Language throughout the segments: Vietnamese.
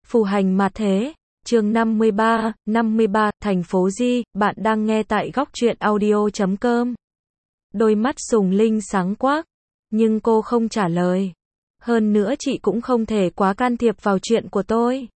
Phù hành mà thế, chương 53, thành phố Di, bạn đang nghe tại góc truyện audio.com. Đôi mắt Sùng Linh sáng quắc, nhưng cô không trả lời. Hơn nữa chị cũng không thể quá can thiệp vào chuyện của tôi.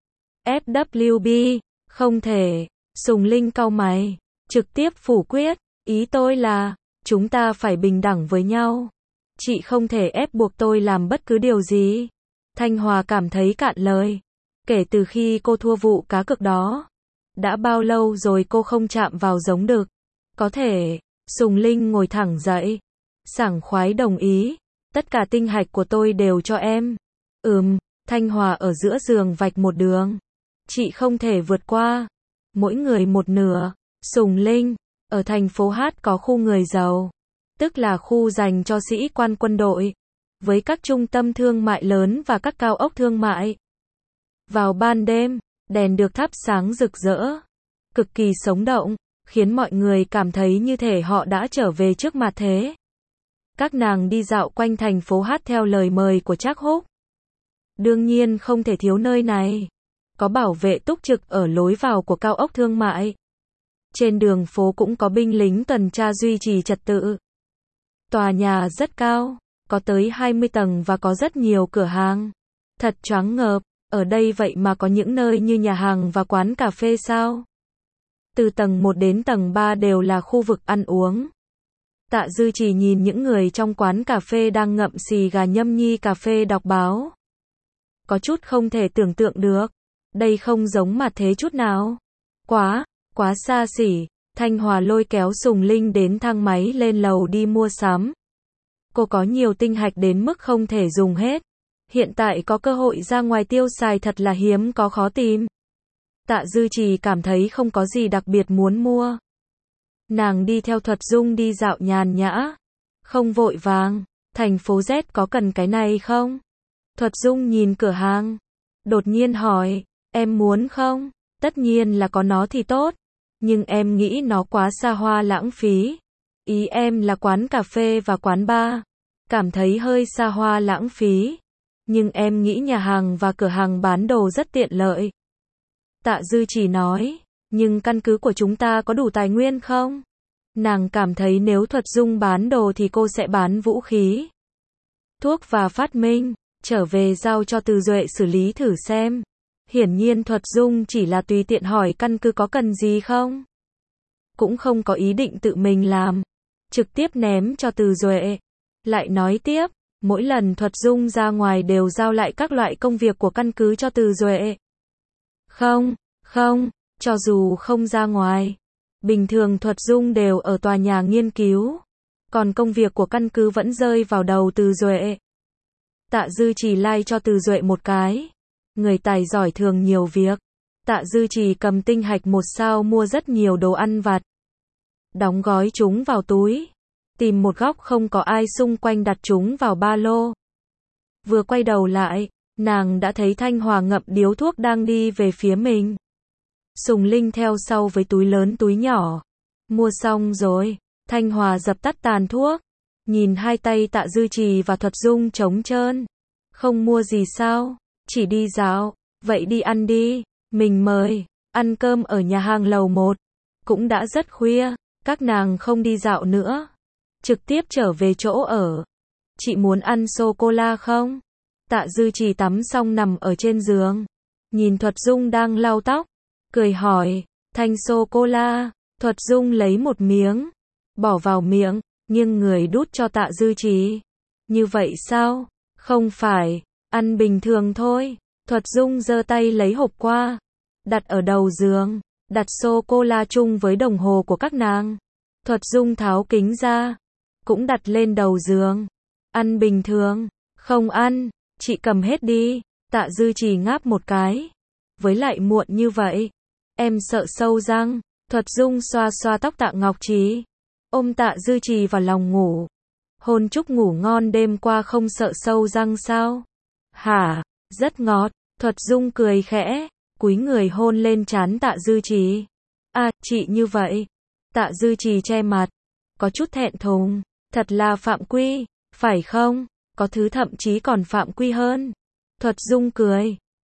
FWB, không thể. Sùng Linh cau mày, trực tiếp phủ quyết, ý tôi là, chúng ta phải bình đẳng với nhau. Chị không thể ép buộc tôi làm bất cứ điều gì. Thanh Hòa cảm thấy cạn lời. Kể từ khi cô thua vụ cá cược đó, đã bao lâu rồi cô không chạm vào giống đực. Có thể, Sùng Linh ngồi thẳng dậy, sảng khoái đồng ý, tất cả tinh hạch của tôi đều cho em. Thanh Hòa ở giữa giường vạch một đường. Chị không thể vượt qua, mỗi người một nửa. Sùng Linh, ở thành phố Hát có khu người giàu, tức là khu dành cho sĩ quan quân đội, với các trung tâm thương mại lớn và các cao ốc thương mại. Vào ban đêm, đèn được thắp sáng rực rỡ, cực kỳ sống động, khiến mọi người cảm thấy như thể họ đã trở về trước mặt thế. Các nàng đi dạo quanh thành phố Hát theo lời mời của Trác Húc. Đương nhiên không thể thiếu nơi này. Có bảo vệ túc trực ở lối vào của cao ốc thương mại. Trên đường phố cũng có binh lính tuần tra duy trì trật tự. Tòa nhà rất cao, có tới 20 tầng và có rất nhiều cửa hàng. Thật choáng ngợp, ở đây vậy mà có những nơi như nhà hàng và quán cà phê sao? Từ tầng 1 đến tầng 3 đều là khu vực ăn uống. Tạ Dư chỉ nhìn những người trong quán cà phê đang ngậm xì gà nhâm nhi cà phê đọc báo. Có chút không thể tưởng tượng được. Đây không giống mặt thế chút nào. Quá xa xỉ. Thanh Hòa lôi kéo Sùng Linh đến thang máy lên lầu đi mua sắm. Cô có nhiều tinh hạch đến mức không thể dùng hết. Hiện tại có cơ hội ra ngoài tiêu xài thật là hiếm có khó tìm. Tạ Dư Trì cảm thấy không có gì đặc biệt muốn mua. Nàng đi theo Thuật Dung đi dạo nhàn nhã, không vội vàng. Thành phố Z có cần cái này không? Thuật Dung nhìn cửa hàng, đột nhiên hỏi, em muốn không? Tất nhiên là có nó thì tốt, nhưng em nghĩ nó quá xa hoa lãng phí. Ý em là quán cà phê và quán bar, cảm thấy hơi xa hoa lãng phí. Nhưng em nghĩ nhà hàng và cửa hàng bán đồ rất tiện lợi. Tạ Dư chỉ nói, nhưng căn cứ của chúng ta có đủ tài nguyên không? Nàng cảm thấy nếu Thuật Dung bán đồ thì cô sẽ bán vũ khí, thuốc và phát minh, trở về giao cho Từ Duệ xử lý thử xem. Hiển nhiên Thuật Dung chỉ là tùy tiện hỏi căn cứ có cần gì không. Cũng không có ý định tự mình làm, trực tiếp ném cho Từ Duệ. Lại nói tiếp, mỗi lần Thuật Dung ra ngoài đều giao lại các loại công việc của căn cứ cho Từ Duệ. Không, cho dù không ra ngoài, bình thường Thuật Dung đều ở tòa nhà nghiên cứu, còn công việc của căn cứ vẫn rơi vào đầu Từ Duệ. Tạ Dư Trì like cho Từ Duệ một cái. Người tài giỏi thường nhiều việc. Tạ Dư Trì cầm tinh hạch 1 sao mua rất nhiều đồ ăn vặt, đóng gói chúng vào túi, tìm một góc không có ai xung quanh đặt chúng vào ba lô. Vừa quay đầu lại, nàng đã thấy Thanh Hòa ngậm điếu thuốc đang đi về phía mình. Sùng Linh theo sau với túi lớn túi nhỏ. Mua xong rồi. Thanh Hòa dập tắt tàn thuốc, nhìn hai tay Tạ Dư Trì và Thuật Dung trống trơn. Không mua gì sao? Chỉ đi dạo. Vậy đi ăn đi. Mình mời. Ăn cơm ở nhà hàng lầu 1. Cũng đã rất khuya. Các nàng không đi dạo nữa, trực tiếp trở về chỗ ở. Chị muốn ăn sô-cô-la không? Tạ Dư Trì tắm xong nằm ở trên giường, nhìn Thuật Dung đang lau tóc, cười hỏi, thanh sô-cô-la. Thuật Dung lấy một miếng, bỏ vào miệng, nghiêng người đút cho Tạ Dư Trì. Như vậy sao? Không phải, ăn bình thường thôi. Thuật Dung giơ tay lấy hộp qua, đặt ở đầu giường, đặt sô-cô-la chung với đồng hồ của các nàng. Thuật Dung tháo kính ra, cũng đặt lên đầu giường. Ăn bình thường. Không ăn, chị cầm hết đi. Tạ Dư Trì ngáp một cái. Với lại muộn như vậy, em sợ sâu răng. Thuật Dung xoa xoa tóc Tạ Ngọc Trì, ôm Tạ Dư Trì vào lòng ngủ. Hôn chúc ngủ ngon đêm qua không sợ sâu răng sao? Hả, rất ngọt. Thuật Dung cười khẽ, cúi người hôn lên trán Tạ Dư Trì. À, chị như vậy. Tạ Dư Trì che mặt, có chút thẹn thùng. Thật là phạm quy, phải không? Có thứ thậm chí còn phạm quy hơn. Thuật Dung cười,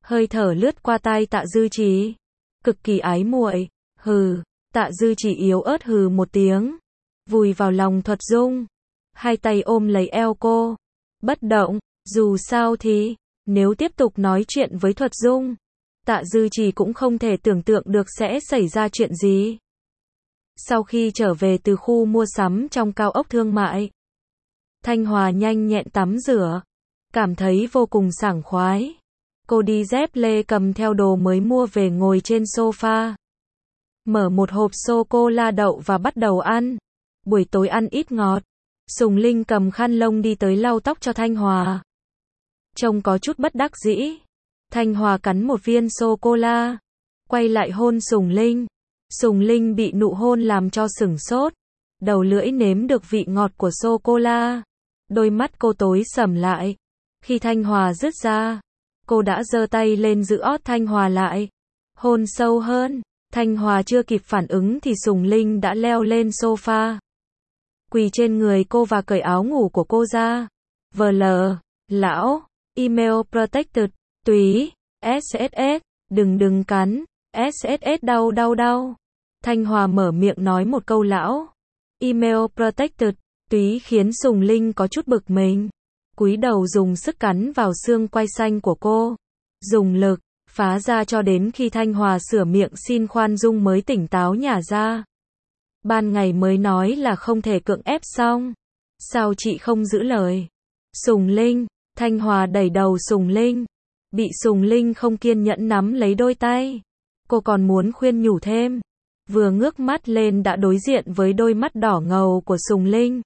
Hơi thở lướt qua tai Tạ Dư Trì. Cực kỳ ái muội. Hừ. Tạ Dư Trì yếu ớt hừ một tiếng. Vùi vào lòng Thuật Dung. Hai tay ôm lấy eo cô. Bất động. Dù sao thì, nếu tiếp tục nói chuyện với Thuật Dung, Tạ Dư Trì cũng không thể tưởng tượng được sẽ xảy ra chuyện gì. Sau khi trở về từ khu mua sắm trong cao ốc thương mại, Thanh Hòa nhanh nhẹn tắm rửa, cảm thấy vô cùng sảng khoái. Cô đi dép lê cầm theo đồ mới mua về ngồi trên sofa. Mở một hộp sô-cô-la đậu và bắt đầu ăn. Buổi tối ăn ít ngọt. Sùng Linh cầm khăn lông đi tới lau tóc cho Thanh Hòa. Trông có chút bất đắc dĩ. Thanh Hòa cắn một viên sô-cô-la. Quay lại hôn Sùng Linh. Sùng Linh bị nụ hôn làm cho sửng sốt. Đầu lưỡi nếm được vị ngọt của sô-cô-la. Đôi mắt cô tối sầm lại. Khi Thanh Hòa dứt ra, cô đã giơ tay lên giữ ót Thanh Hòa lại. Hôn sâu hơn. Thanh Hòa chưa kịp phản ứng thì Sùng Linh đã leo lên sofa. Quỳ trên người cô và cởi áo ngủ của cô ra. VL, lão, email protected, túy, SSS, đừng cắn, SSS đau. Thanh Hòa mở miệng nói một câu lão, email protected, túy khiến Sùng Linh có chút bực mình. Cúi đầu dùng sức cắn vào xương quai xanh của cô. Dùng lực, phá ra cho đến khi Thanh Hòa sửa miệng xin khoan dung mới tỉnh táo nhả ra. Ban ngày mới nói là không thể cưỡng ép xong. Sao chị không giữ lời? Sùng Linh, Thanh Hòa đẩy đầu Sùng Linh. Bị Sùng Linh không kiên nhẫn nắm lấy đôi tay. Cô còn muốn khuyên nhủ thêm. Vừa ngước mắt lên đã đối diện với đôi mắt đỏ ngầu của Sùng Linh.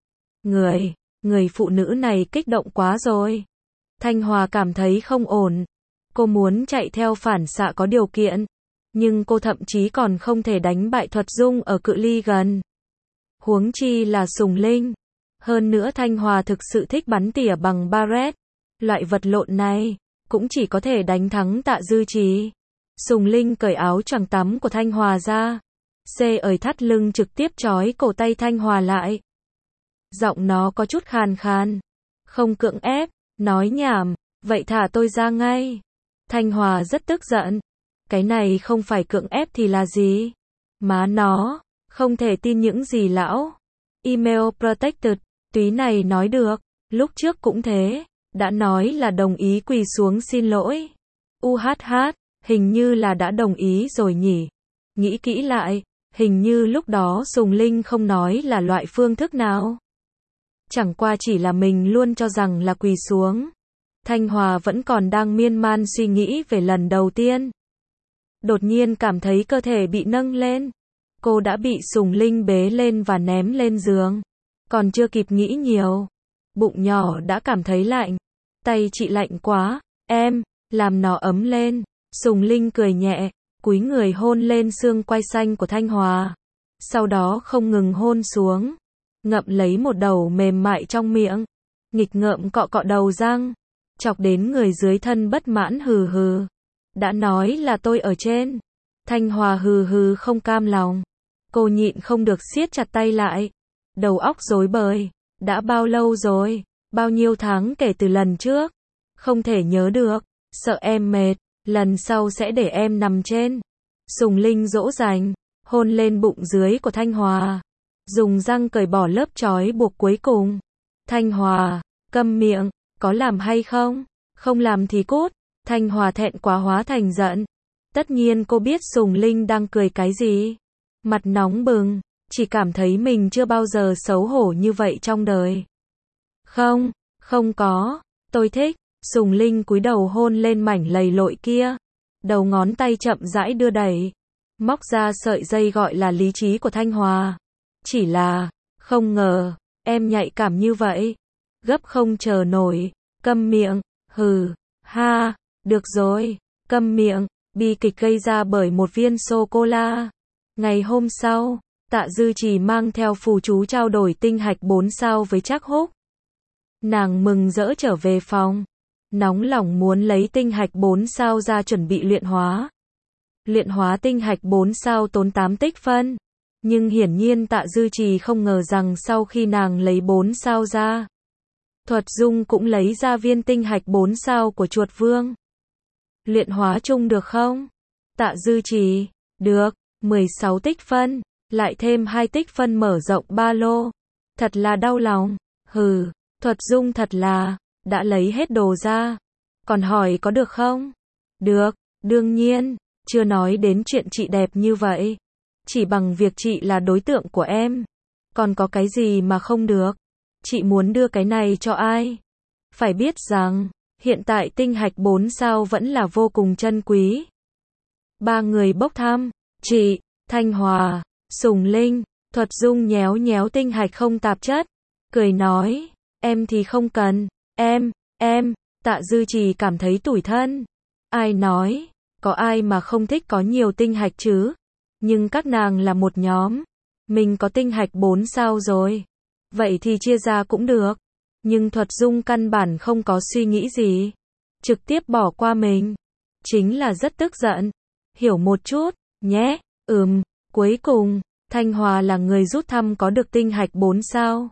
Người phụ nữ này kích động quá rồi. Thanh Hòa cảm thấy không ổn. Cô muốn chạy theo phản xạ có điều kiện. Nhưng cô thậm chí còn không thể đánh bại Thuật Dung ở cự ly gần. Huống chi là Sùng Linh. Hơn nữa Thanh Hòa thực sự thích bắn tỉa bằng Barrett. Loại vật lộn này, cũng chỉ có thể đánh thắng Tạ Dư Trì. Sùng Linh cởi áo choàng tắm của Thanh Hòa ra. Ở thắt lưng trực tiếp trói cổ tay Thanh Hòa lại. Giọng nó có chút khàn khàn. Không cưỡng ép, nói nhảm, vậy thả tôi ra ngay. Thanh Hòa rất tức giận. Cái này không phải cưỡng ép thì là gì? Má nó, không thể tin những gì lão. Email protected, túy này nói được, lúc trước cũng thế, đã nói là đồng ý quỳ xuống xin lỗi. Hình như là đã đồng ý rồi nhỉ. Nghĩ kỹ lại, hình như lúc đó Sùng Linh không nói là loại phương thức nào. Chẳng qua chỉ là mình luôn cho rằng là quỳ xuống. Thanh Hòa vẫn còn đang miên man suy nghĩ về lần đầu tiên. Đột nhiên cảm thấy cơ thể bị nâng lên. Cô đã bị Sùng Linh bế lên và ném lên giường. Còn chưa kịp nghĩ nhiều. Bụng nhỏ đã cảm thấy lạnh. Tay chị lạnh quá, em, làm nó ấm lên. Sùng Linh cười nhẹ, cúi người hôn lên xương quai xanh của Thanh Hòa. Sau đó không ngừng hôn xuống. Ngậm lấy một đầu mềm mại trong miệng. Nghịch ngợm cọ cọ đầu răng. Chọc đến người dưới thân bất mãn hừ hừ. Đã nói là tôi ở trên. Thanh Hòa hừ hừ không cam lòng. Cô nhịn không được siết chặt tay lại. Đầu óc rối bời. Đã bao lâu rồi? Bao nhiêu tháng kể từ lần trước? Không thể nhớ được. Sợ em mệt. Lần sau sẽ để em nằm trên. Sùng Linh dỗ dành. Hôn lên bụng dưới của Thanh Hòa. Dùng răng cởi bỏ lớp trói buộc cuối cùng. Thanh Hòa, câm miệng. Có làm hay không? Không làm thì cút. Thanh Hòa thẹn quá hóa thành giận. Tất nhiên cô biết Sùng Linh đang cười cái gì. Mặt nóng bừng, chỉ cảm thấy mình chưa bao giờ xấu hổ như vậy trong đời. Không có, tôi thích. Sùng Linh cúi đầu hôn lên mảnh lầy lội kia. Đầu ngón tay chậm rãi đưa đẩy. Móc ra sợi dây gọi là lý trí của Thanh Hòa. Chỉ là, không ngờ, em nhạy cảm như vậy. Gấp không chờ nổi, câm miệng, hừ, ha, được rồi, câm miệng, bi kịch gây ra bởi một viên sô-cô-la. Ngày hôm sau, Tạ Dư Trì mang theo phù chú trao đổi tinh hạch 4 sao với Trác Húc. Nàng mừng rỡ trở về phòng, nóng lòng muốn lấy tinh hạch 4 sao ra chuẩn bị luyện hóa. Luyện hóa tinh hạch 4 sao tốn 8 tích phân. Nhưng hiển nhiên Tạ Dư Trì không ngờ rằng sau khi nàng lấy 4 sao ra, Thuật Dung cũng lấy ra viên tinh hạch 4 sao của Chuột Vương. Luyện hóa chung được không? Tạ Dư Trì, được, 16 tích phân, lại thêm 2 tích phân mở rộng ba lô. Thật là đau lòng, hừ, Thuật Dung thật là, đã lấy hết đồ ra. Còn hỏi có được không? Được, đương nhiên, chưa nói đến chuyện chị đẹp như vậy. Chỉ bằng việc chị là đối tượng của em. Còn có cái gì mà không được? Chị muốn đưa cái này cho ai? Phải biết rằng, hiện tại tinh hạch 4 sao vẫn là vô cùng chân quý. Ba người bốc thăm, chị, Thanh Hòa, Sùng Linh, Thuật Dung nhéo nhéo tinh hạch không tạp chất, cười nói, em thì không cần, em, Tạ Dư Trì cảm thấy tủi thân. Ai nói, có ai mà không thích có nhiều tinh hạch chứ? Nhưng các nàng là một nhóm, mình có tinh hạch 4 sao rồi, vậy thì chia ra cũng được. Nhưng Thuật Dung căn bản không có suy nghĩ gì, trực tiếp bỏ qua mình, chính là rất tức giận. Hiểu một chút, nhé, cuối cùng, Thanh Hòa là người rút thăm có được tinh hạch 4 sao.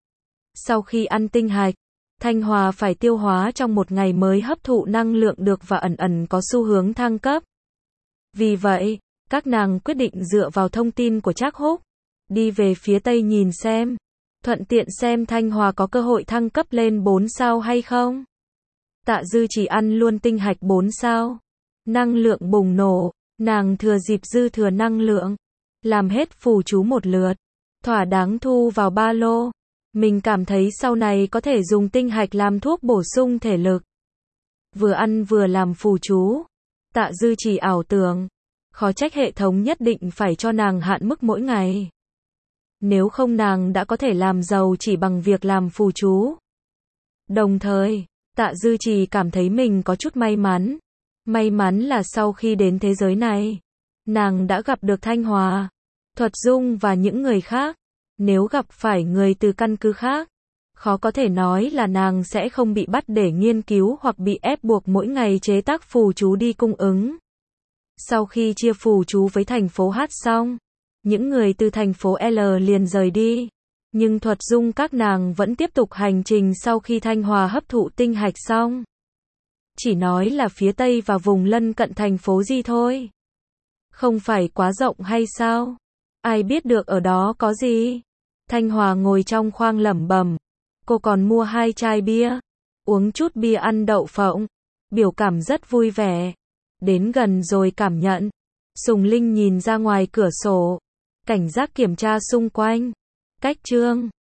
Sau khi ăn tinh hạch, Thanh Hòa phải tiêu hóa trong một ngày mới hấp thụ năng lượng được và ẩn ẩn có xu hướng thăng cấp. Vì vậy, các nàng quyết định dựa vào thông tin của Trác Húc, đi về phía Tây nhìn xem, thuận tiện xem Thanh Hòa có cơ hội thăng cấp lên 4 sao hay không. Tạ Dư chỉ ăn luôn tinh hạch 4 sao. Năng lượng bùng nổ, nàng thừa dịp dư thừa năng lượng, làm hết phù chú một lượt, thỏa đáng thu vào ba lô. Mình cảm thấy sau này có thể dùng tinh hạch làm thuốc bổ sung thể lực. Vừa ăn vừa làm phù chú. Tạ Dư chỉ ảo tưởng, khó trách hệ thống nhất định phải cho nàng hạn mức mỗi ngày. Nếu không nàng đã có thể làm giàu chỉ bằng việc làm phù chú. Đồng thời, Tạ Dư Trì cảm thấy mình có chút may mắn. May mắn là sau khi đến thế giới này, nàng đã gặp được Thanh Hòa, Thuật Dung và những người khác. Nếu gặp phải người từ căn cứ khác, khó có thể nói là nàng sẽ không bị bắt để nghiên cứu hoặc bị ép buộc mỗi ngày chế tác phù chú đi cung ứng. Sau khi chia phù chú với thành phố H xong, những người từ thành phố L liền rời đi. Nhưng Thuật Dung các nàng vẫn tiếp tục hành trình sau khi Thanh Hòa hấp thụ tinh hạch xong. Chỉ nói là phía Tây và vùng lân cận thành phố Di thôi. Không phải quá rộng hay sao? Ai biết được ở đó có gì? Thanh Hòa ngồi trong khoang lẩm bẩm. Cô còn mua 2 chai bia. Uống chút bia ăn đậu phộng. Biểu cảm rất vui vẻ. Đến gần rồi cảm nhận. Sùng Linh nhìn ra ngoài cửa sổ. Cảnh giác kiểm tra xung quanh. Cách chương